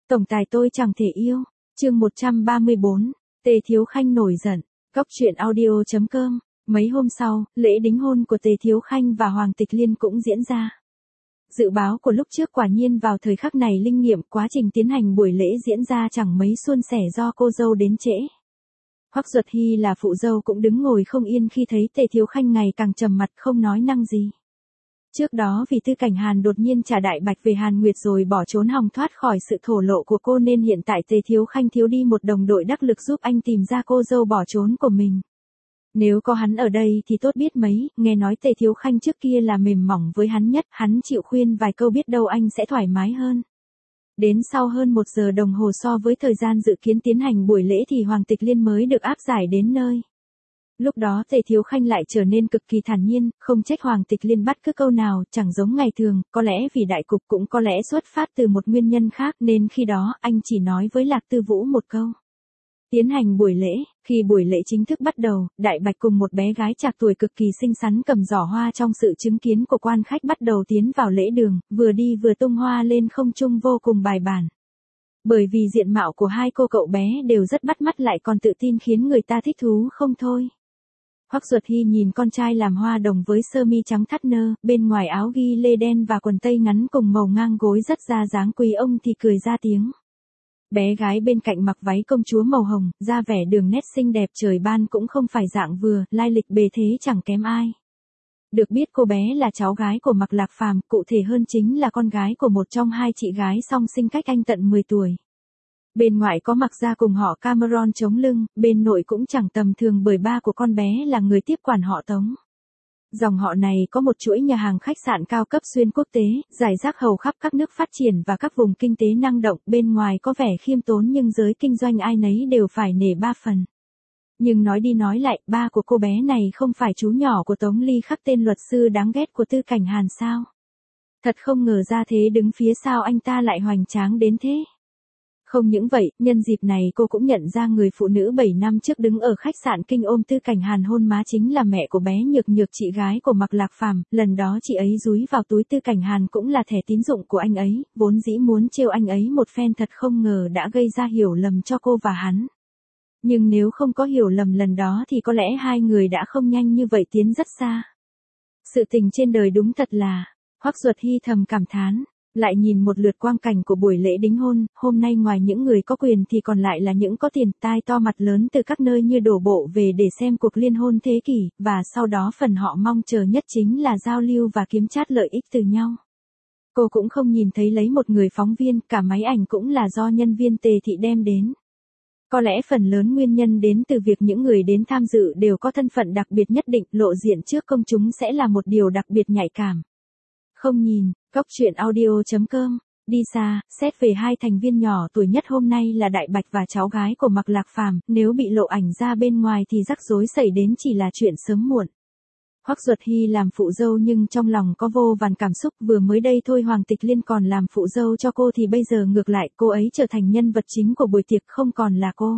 Tổng tài tôi chẳng thể yêu. Chương 134. Tề Thiếu Khanh nổi giận. Góc truyện audio.com. Mấy hôm sau, lễ đính hôn của Tề Thiếu Khanh và Hoàng Tịch Liên cũng diễn ra. Dự báo của lúc trước quả nhiên vào thời khắc này linh nghiệm, quá trình tiến hành buổi lễ diễn ra chẳng mấy suôn sẻ do cô dâu đến trễ. Hoắc Duật Hy là phụ dâu cũng đứng ngồi không yên khi thấy Tề Thiếu Khanh ngày càng trầm mặt không nói năng gì. Trước đó vì Tư Cảnh Hàn đột nhiên trả đại bạch về Hàn Nguyệt rồi bỏ trốn hòng thoát khỏi sự thổ lộ của cô nên hiện tại Tề Thiếu Khanh thiếu đi một đồng đội đắc lực giúp anh tìm ra cô dâu bỏ trốn của mình. Nếu có hắn ở đây thì tốt biết mấy, nghe nói Tề Thiếu Khanh trước kia là mềm mỏng với hắn nhất, hắn chịu khuyên vài câu biết đâu anh sẽ thoải mái hơn. Đến sau hơn 1 giờ đồng hồ so với thời gian dự kiến tiến hành buổi lễ thì Hoàng Tịch Liên mới được áp giải đến nơi. Lúc đó Tề Thiếu Khanh lại trở nên cực kỳ thản nhiên, không trách Hoàng Tịch Liên bắt cứ câu nào, chẳng giống ngày thường, có lẽ vì đại cục cũng có lẽ xuất phát từ một nguyên nhân khác nên khi đó anh chỉ nói với Lạc Tư Vũ một câu. Tiến hành buổi lễ, khi buổi lễ chính thức bắt đầu, Đại Bạch cùng một bé gái trạc tuổi cực kỳ xinh xắn cầm giỏ hoa trong sự chứng kiến của quan khách bắt đầu tiến vào lễ đường, vừa đi vừa tung hoa lên không trung vô cùng bài bản. Bởi vì diện mạo của hai cô cậu bé đều rất bắt mắt lại còn tự tin khiến người ta thích thú không thôi. Hoắc Duật Hy nhìn con trai làm hoa đồng với sơ mi trắng thắt nơ, bên ngoài áo ghi lê đen và quần tây ngắn cùng màu ngang gối rất ra dáng quý ông thì cười ra tiếng. Bé gái bên cạnh mặc váy công chúa màu hồng, da vẻ đường nét xinh đẹp trời ban cũng không phải dạng vừa, lai lịch bề thế chẳng kém ai. Được biết cô bé là cháu gái của Mạc Lạc Phàm, cụ thể hơn chính là con gái của một trong hai chị gái song sinh cách anh tận 10 tuổi. Bên ngoại có Mạc gia cùng họ Cameron chống lưng, bên nội cũng chẳng tầm thường bởi ba của con bé là người tiếp quản họ Tống. Dòng họ này có một chuỗi nhà hàng khách sạn cao cấp xuyên quốc tế, rải rác hầu khắp các nước phát triển và các vùng kinh tế năng động, bên ngoài có vẻ khiêm tốn nhưng giới kinh doanh ai nấy đều phải nể 3 phần. Nhưng nói đi nói lại, ba của cô bé này không phải chú nhỏ của Tống Ly Khắc tên luật sư đáng ghét của Tư Cảnh Hàn sao? Thật không ngờ ra thế đứng phía sau anh ta lại hoành tráng đến thế. Không những vậy, nhân dịp này cô cũng nhận ra người phụ nữ 7 năm trước đứng ở khách sạn kinh ôm Tư Cảnh Hàn hôn má chính là mẹ của bé Nhược Nhược, chị gái của Mạc Lạc Phàm, lần đó chị ấy dúi vào túi Tư Cảnh Hàn cũng là thẻ tín dụng của anh ấy, vốn dĩ muốn trêu anh ấy một phen thật không ngờ đã gây ra hiểu lầm cho cô và hắn. Nhưng nếu không có hiểu lầm lần đó thì có lẽ hai người đã không nhanh như vậy tiến rất xa. Sự tình trên đời đúng thật là, Hoắc Duật Hy thầm cảm thán. Lại nhìn một lượt quang cảnh của buổi lễ đính hôn, hôm nay ngoài những người có quyền thì còn lại là những có tiền, tai to mặt lớn từ các nơi như đổ bộ về để xem cuộc liên hôn thế kỷ, và sau đó phần họ mong chờ nhất chính là giao lưu và kiếm trát lợi ích từ nhau. Cô cũng không nhìn thấy lấy một người phóng viên, cả máy ảnh cũng là do nhân viên Tề thị đem đến. Có lẽ phần lớn nguyên nhân đến từ việc những người đến tham dự đều có thân phận đặc biệt nhất định, lộ diện trước công chúng sẽ là một điều đặc biệt nhạy cảm. Không nhìn, góc truyện audio.com, đi xa, xét về hai thành viên nhỏ tuổi nhất hôm nay là Đại Bạch và cháu gái của Mạc Lạc Phàm, nếu bị lộ ảnh ra bên ngoài thì rắc rối xảy đến chỉ là chuyện sớm muộn. Hoắc Duật Hy làm phụ dâu nhưng trong lòng có vô vàn cảm xúc, vừa mới đây thôi Hoàng Tịch Liên còn làm phụ dâu cho cô thì bây giờ ngược lại cô ấy trở thành nhân vật chính của buổi tiệc, không còn là cô.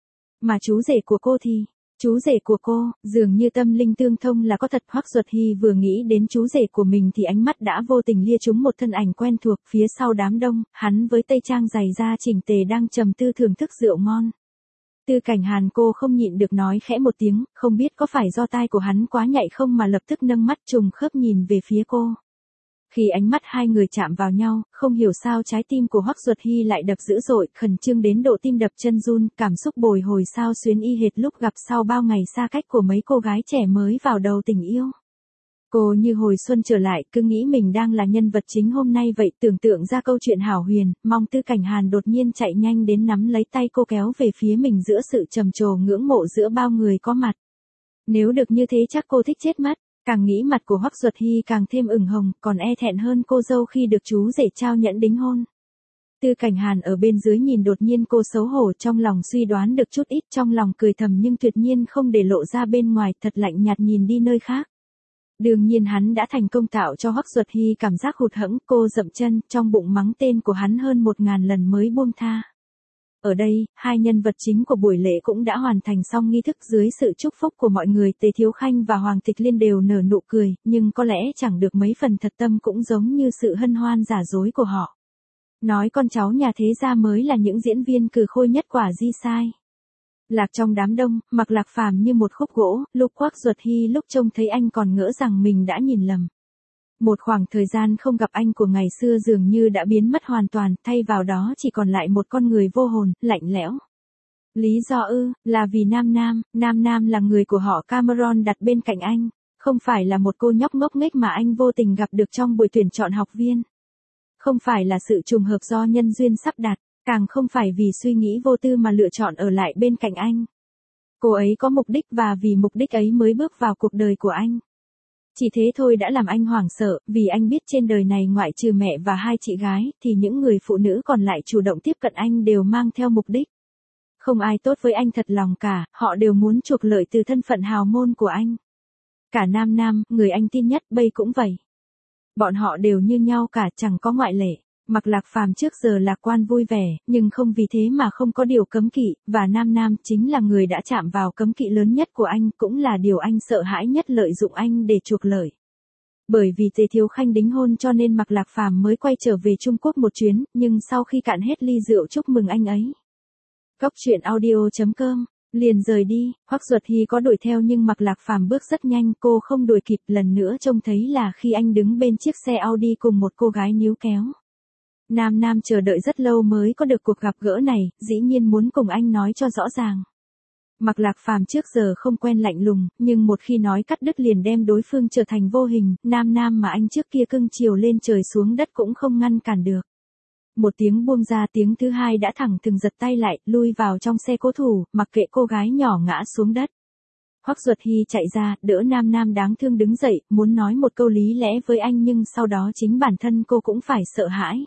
Mà chú rể của cô thì... Chú rể của cô, dường như tâm linh tương thông là có thật. Hoắc Duật Hy vừa nghĩ đến chú rể của mình thì ánh mắt đã vô tình lia trúng một thân ảnh quen thuộc phía sau đám đông, hắn với tây trang dày da chỉnh tề đang trầm tư thưởng thức rượu ngon. Tư Cảnh Hàn cô không nhịn được nói khẽ một tiếng, không biết có phải do tai của hắn quá nhạy không mà lập tức nâng mắt trùng khớp nhìn về phía cô. Khi ánh mắt hai người chạm vào nhau, không hiểu sao trái tim của Hoắc Duật Hy lại đập dữ dội, khẩn trương đến độ tim đập chân run, cảm xúc bồi hồi sao xuyến y hệt lúc gặp sau bao ngày xa cách của mấy cô gái trẻ mới vào đầu tình yêu. Cô như hồi xuân trở lại, cứ nghĩ mình đang là nhân vật chính hôm nay vậy, tưởng tượng ra câu chuyện hảo huyền, mong Tư Cảnh Hàn đột nhiên chạy nhanh đến nắm lấy tay cô kéo về phía mình giữa sự trầm trồ ngưỡng mộ giữa bao người có mặt. Nếu được như thế chắc cô thích chết mất. Càng nghĩ mặt của Hoắc Duật Hy càng thêm ửng hồng, còn e thẹn hơn cô dâu khi được chú rể trao nhẫn đính hôn. Tư Cảnh Hàn ở bên dưới nhìn đột nhiên cô xấu hổ, trong lòng suy đoán được chút ít, trong lòng cười thầm nhưng tuyệt nhiên không để lộ ra bên ngoài, thật lạnh nhạt nhìn đi nơi khác. Đương nhiên hắn đã thành công tạo cho Hoắc Duật Hy cảm giác hụt hẫng, cô dậm chân, trong bụng mắng tên của hắn hơn 1000 lần mới buông tha. Ở đây, hai nhân vật chính của buổi lễ cũng đã hoàn thành xong nghi thức dưới sự chúc phúc của mọi người, Tề Thiếu Khanh và Hoàng Tịch Liên đều nở nụ cười, nhưng có lẽ chẳng được mấy phần thật tâm cũng giống như sự hân hoan giả dối của họ. Nói con cháu nhà thế gia mới là những diễn viên cừ khôi nhất quả di sai. Lạc trong đám đông, Mạc Lạc Phàm như một khúc gỗ, lúc Hoắc Duật Hy lúc trông thấy anh còn ngỡ rằng mình đã nhìn lầm. Một khoảng thời gian không gặp anh của ngày xưa dường như đã biến mất hoàn toàn, thay vào đó chỉ còn lại một con người vô hồn, lạnh lẽo. Lý do là vì Nam Nam là người của họ Cameron đặt bên cạnh anh, không phải là một cô nhóc ngốc nghếch mà anh vô tình gặp được trong buổi tuyển chọn học viên. Không phải là sự trùng hợp do nhân duyên sắp đặt, càng không phải vì suy nghĩ vô tư mà lựa chọn ở lại bên cạnh anh. Cô ấy có mục đích và vì mục đích ấy mới bước vào cuộc đời của anh. Chỉ thế thôi đã làm anh hoảng sợ, vì anh biết trên đời này ngoại trừ mẹ và hai chị gái, thì những người phụ nữ còn lại chủ động tiếp cận anh đều mang theo mục đích. Không ai tốt với anh thật lòng cả, họ đều muốn chuộc lợi từ thân phận hào môn của anh. Cả Nam, người anh tin nhất bây cũng vậy. Bọn họ đều như nhau cả, chẳng có ngoại lệ. Mạc Lạc Phàm trước giờ lạc quan vui vẻ, nhưng không vì thế mà không có điều cấm kỵ, và Nam chính là người đã chạm vào cấm kỵ lớn nhất của anh, cũng là điều anh sợ hãi nhất, lợi dụng anh để chuộc lợi. Bởi vì Tề Thiếu Khanh đính hôn cho nên Mạc Lạc Phàm mới quay trở về Trung Quốc một chuyến, nhưng sau khi cạn hết ly rượu chúc mừng anh ấy. Góc truyện audio.com liền rời đi. Hoắc Duật Hy có đuổi theo nhưng Mạc Lạc Phàm bước rất nhanh, cô không đuổi kịp, lần nữa trông thấy là khi anh đứng bên chiếc xe Audi cùng một cô gái níu kéo. Nam chờ đợi rất lâu mới có được cuộc gặp gỡ này, dĩ nhiên muốn cùng anh nói cho rõ ràng. Mạc Lạc Phàm trước giờ không quen lạnh lùng, nhưng một khi nói cắt đứt liền đem đối phương trở thành vô hình, Nam mà anh trước kia cưng chiều lên trời xuống đất cũng không ngăn cản được. Một tiếng buông ra, tiếng thứ hai đã thẳng thừng giật tay lại, lui vào trong xe cố thủ, mặc kệ cô gái nhỏ ngã xuống đất. Hoắc Duật Hy chạy ra, đỡ Nam đáng thương đứng dậy, muốn nói một câu lý lẽ với anh nhưng sau đó chính bản thân cô cũng phải sợ hãi.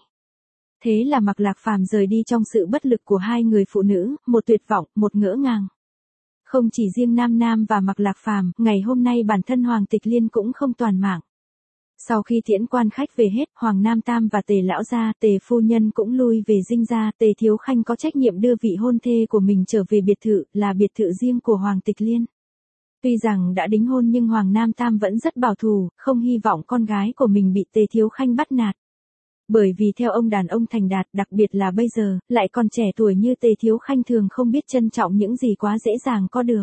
Thế là Mạc Lạc Phàm rời đi trong sự bất lực của hai người phụ nữ, một tuyệt vọng, một ngỡ ngàng. Không chỉ riêng Nam và Mạc Lạc Phàm, ngày hôm nay bản thân Hoàng Tịch Liên cũng không toàn mạng. Sau khi tiễn quan khách về hết, Hoàng Nam Tam và Tề lão gia, Tề phu nhân cũng lui về Dinh gia, Tề Thiếu Khanh có trách nhiệm đưa vị hôn thê của mình trở về biệt thự, là biệt thự riêng của Hoàng Tịch Liên. Tuy rằng đã đính hôn nhưng Hoàng Nam Tam vẫn rất bảo thủ, không hy vọng con gái của mình bị Tề Thiếu Khanh bắt nạt. Bởi vì theo ông đàn ông thành đạt, đặc biệt là bây giờ, lại còn trẻ tuổi như Tề Thiếu Khanh thường không biết trân trọng những gì quá dễ dàng có được.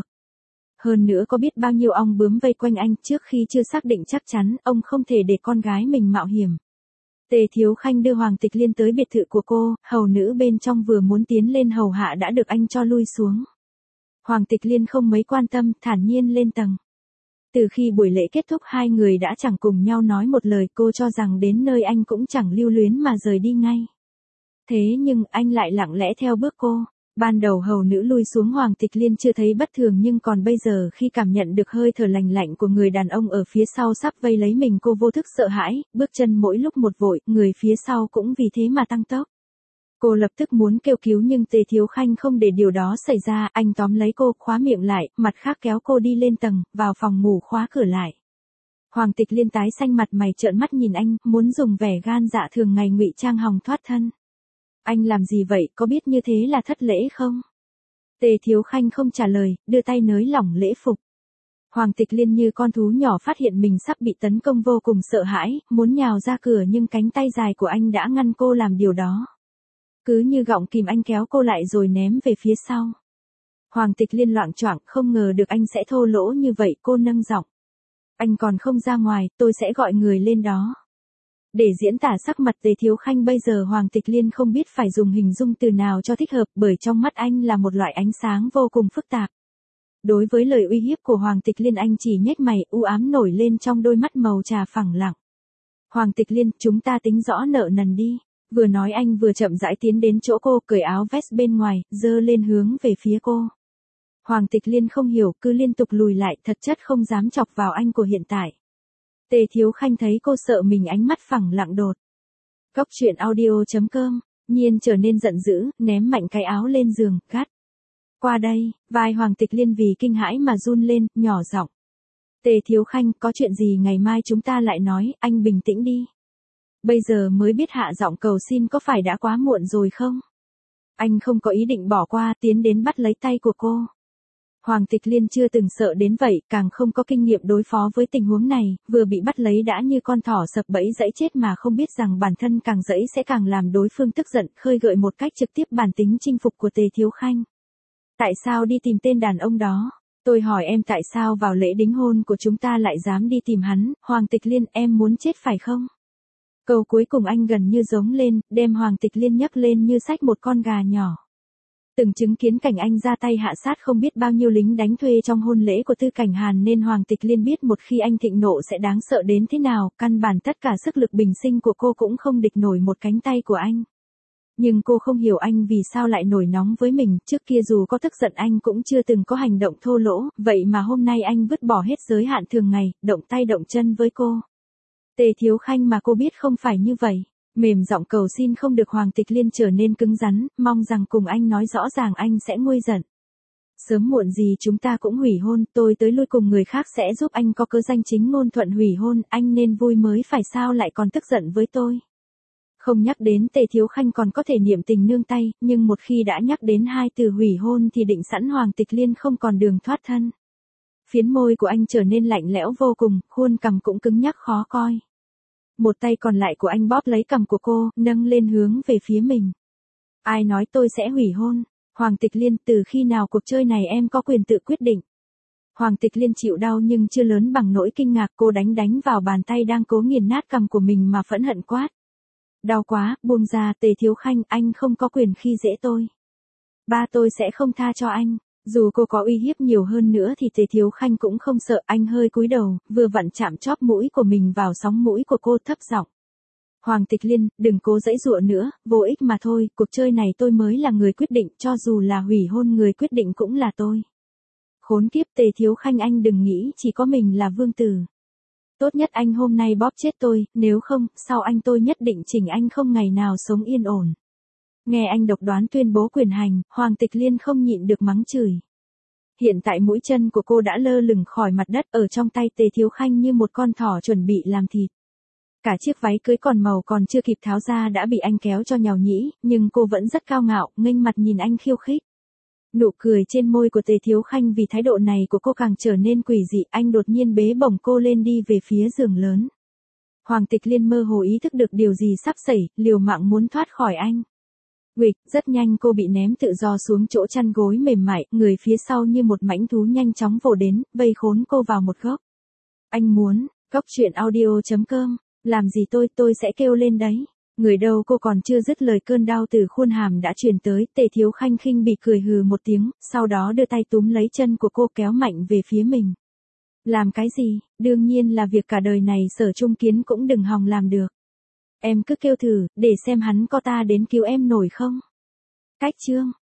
Hơn nữa có biết bao nhiêu ong bướm vây quanh anh, trước khi chưa xác định chắc chắn, ông không thể để con gái mình mạo hiểm. Tề Thiếu Khanh đưa Hoàng Tịch Liên tới biệt thự của cô, hầu nữ bên trong vừa muốn tiến lên hầu hạ đã được anh cho lui xuống. Hoàng Tịch Liên không mấy quan tâm, thản nhiên lên tầng. Từ khi buổi lễ kết thúc hai người đã chẳng cùng nhau nói một lời, cô cho rằng đến nơi anh cũng chẳng lưu luyến mà rời đi ngay. Thế nhưng anh lại lặng lẽ theo bước cô. Ban đầu hầu nữ lui xuống Hoàng Tịch Liên chưa thấy bất thường nhưng còn bây giờ khi cảm nhận được hơi thở lành lạnh của người đàn ông ở phía sau sắp vây lấy mình, cô vô thức sợ hãi, bước chân mỗi lúc một vội, người phía sau cũng vì thế mà tăng tốc. Cô lập tức muốn kêu cứu nhưng Tề Thiếu Khanh không để điều đó xảy ra, anh tóm lấy cô, khóa miệng lại, mặt khác kéo cô đi lên tầng, vào phòng ngủ khóa cửa lại. Hoàng Tịch Liên tái xanh mặt mày trợn mắt nhìn anh, muốn dùng vẻ gan dạ thường ngày ngụy trang hòng thoát thân. Anh làm gì vậy, có biết như thế là thất lễ không? Tề Thiếu Khanh không trả lời, đưa tay nới lỏng lễ phục. Hoàng Tịch Liên như con thú nhỏ phát hiện mình sắp bị tấn công vô cùng sợ hãi, muốn nhào ra cửa nhưng cánh tay dài của anh đã ngăn cô làm điều đó. Cứ như gọng kìm anh kéo cô lại rồi ném về phía sau. Hoàng Tịch Liên loạng choạng, không ngờ được anh sẽ thô lỗ như vậy, cô nâng giọng. Anh còn không ra ngoài, tôi sẽ gọi người lên đó. Để diễn tả sắc mặt Tề Thiếu Khanh bây giờ, Hoàng Tịch Liên không biết phải dùng hình dung từ nào cho thích hợp, bởi trong mắt anh là một loại ánh sáng vô cùng phức tạp. Đối với lời uy hiếp của Hoàng Tịch Liên anh chỉ nhếch mày, u ám nổi lên trong đôi mắt màu trà phẳng lặng. Hoàng Tịch Liên, chúng ta tính rõ nợ nần đi. Vừa nói anh vừa chậm rãi tiến đến chỗ cô, cởi áo vest bên ngoài, giơ lên hướng về phía cô. Hoàng Tịch Liên không hiểu, cứ liên tục lùi lại, thật chất không dám chọc vào anh của hiện tại. Tề Thiếu Khanh thấy cô sợ mình, ánh mắt phẳng lặng đột. Góc truyện audio.com, nhiên trở nên giận dữ, ném mạnh cái áo lên giường, gắt. Qua đây, vai Hoàng Tịch Liên vì kinh hãi mà run lên, nhỏ giọng. Tề Thiếu Khanh, có chuyện gì ngày mai chúng ta lại nói, anh bình tĩnh đi. Bây giờ mới biết hạ giọng cầu xin có phải đã quá muộn rồi không? Anh không có ý định bỏ qua, tiến đến bắt lấy tay của cô. Hoàng Tịch Liên chưa từng sợ đến vậy, càng không có kinh nghiệm đối phó với tình huống này, vừa bị bắt lấy đã như con thỏ sập bẫy dẫy chết mà không biết rằng bản thân càng dẫy sẽ càng làm đối phương tức giận, khơi gợi một cách trực tiếp bản tính chinh phục của Tề Thiếu Khanh. Tại sao đi tìm tên đàn ông đó? Tôi hỏi em tại sao vào lễ đính hôn của chúng ta lại dám đi tìm hắn, Hoàng Tịch Liên, em muốn chết phải không? Câu cuối cùng anh gần như giống lên, đem Hoàng Tịch Liên nhấc lên như xách một con gà nhỏ. Từng chứng kiến cảnh anh ra tay hạ sát không biết bao nhiêu lính đánh thuê trong hôn lễ của Tư Cảnh Hàn nên Hoàng Tịch Liên biết một khi anh thịnh nộ sẽ đáng sợ đến thế nào, căn bản tất cả sức lực bình sinh của cô cũng không địch nổi một cánh tay của anh. Nhưng cô không hiểu anh vì sao lại nổi nóng với mình, trước kia dù có tức giận anh cũng chưa từng có hành động thô lỗ, vậy mà hôm nay anh vứt bỏ hết giới hạn thường ngày, động tay động chân với cô. Tề Thiếu Khanh mà cô biết không phải như vậy. Mềm giọng cầu xin không được Hoàng Tịch Liên trở nên cứng rắn, mong rằng cùng anh nói rõ ràng anh sẽ nguôi giận. Sớm muộn gì chúng ta cũng hủy hôn, tôi tới lui cùng người khác sẽ giúp anh có cớ danh chính ngôn thuận hủy hôn, anh nên vui mới phải, sao lại còn tức giận với tôi. Không nhắc đến Tề Thiếu Khanh còn có thể niệm tình nương tay, nhưng một khi đã nhắc đến hai từ hủy hôn thì định sẵn Hoàng Tịch Liên không còn đường thoát thân. Phiến môi của anh trở nên lạnh lẽo vô cùng, khuôn cằm cũng cứng nhắc khó coi. Một tay còn lại của anh bóp lấy cằm của cô, nâng lên hướng về phía mình. Ai nói tôi sẽ hủy hôn? Hoàng Tịch Liên, từ khi nào cuộc chơi này em có quyền tự quyết định? Hoàng Tịch Liên chịu đau nhưng chưa lớn bằng nỗi kinh ngạc, cô đánh vào bàn tay đang cố nghiền nát cằm của mình mà phẫn hận quát. Đau quá, buông ra, Tề Thiếu Khanh, anh không có quyền khi dễ tôi. Ba tôi sẽ không tha cho anh. Dù cô có uy hiếp nhiều hơn nữa thì Tề Thiếu Khanh cũng không sợ, anh hơi cúi đầu, vừa vặn chạm chóp mũi của mình vào sóng mũi của cô, thấp giọng. Hoàng Tịch Liên, đừng cố giãy giụa nữa, vô ích mà thôi, cuộc chơi này tôi mới là người quyết định, cho dù là hủy hôn người quyết định cũng là tôi. Khốn kiếp, Tề Thiếu Khanh, anh đừng nghĩ chỉ có mình là vương tử. Tốt nhất anh hôm nay bóp chết tôi, nếu không, sau anh tôi nhất định chỉnh anh không ngày nào sống yên ổn. Nghe anh độc đoán tuyên bố quyền hành, Hoàng Tịch Liên không nhịn được mắng chửi. Hiện tại mũi chân của cô đã lơ lửng khỏi mặt đất, ở trong tay Tề Thiếu Khanh như một con thỏ chuẩn bị làm thịt. Cả chiếc váy cưới còn màu còn chưa kịp tháo ra đã bị anh kéo cho nhàu nhĩ, nhưng cô vẫn rất cao ngạo, nghênh mặt nhìn anh khiêu khích. Nụ cười trên môi của Tề Thiếu Khanh vì thái độ này của cô càng trở nên quỷ dị, anh đột nhiên bế bổng cô lên đi về phía giường lớn. Hoàng Tịch Liên mơ hồ ý thức được điều gì sắp xảy, liều mạng muốn thoát khỏi anh. Uịch, rất nhanh cô bị ném tự do xuống chỗ chăn gối mềm mại, người phía sau như một mãnh thú nhanh chóng vồ đến, vây khốn cô vào một góc. Anh muốn, Cóc audio.com, làm gì tôi sẽ kêu lên đấy. Người đâu, cô còn chưa dứt lời cơn đau từ khuôn hàm đã truyền tới, Tề Thiếu Khanh khinh bỉ cười hừ một tiếng, sau đó đưa tay túm lấy chân của cô kéo mạnh về phía mình. Làm cái gì? Đương nhiên là việc cả đời này Sở Trung Kiến cũng đừng hòng làm được. Em cứ kêu thử, để xem hắn có ta đến cứu em nổi không. Cách chương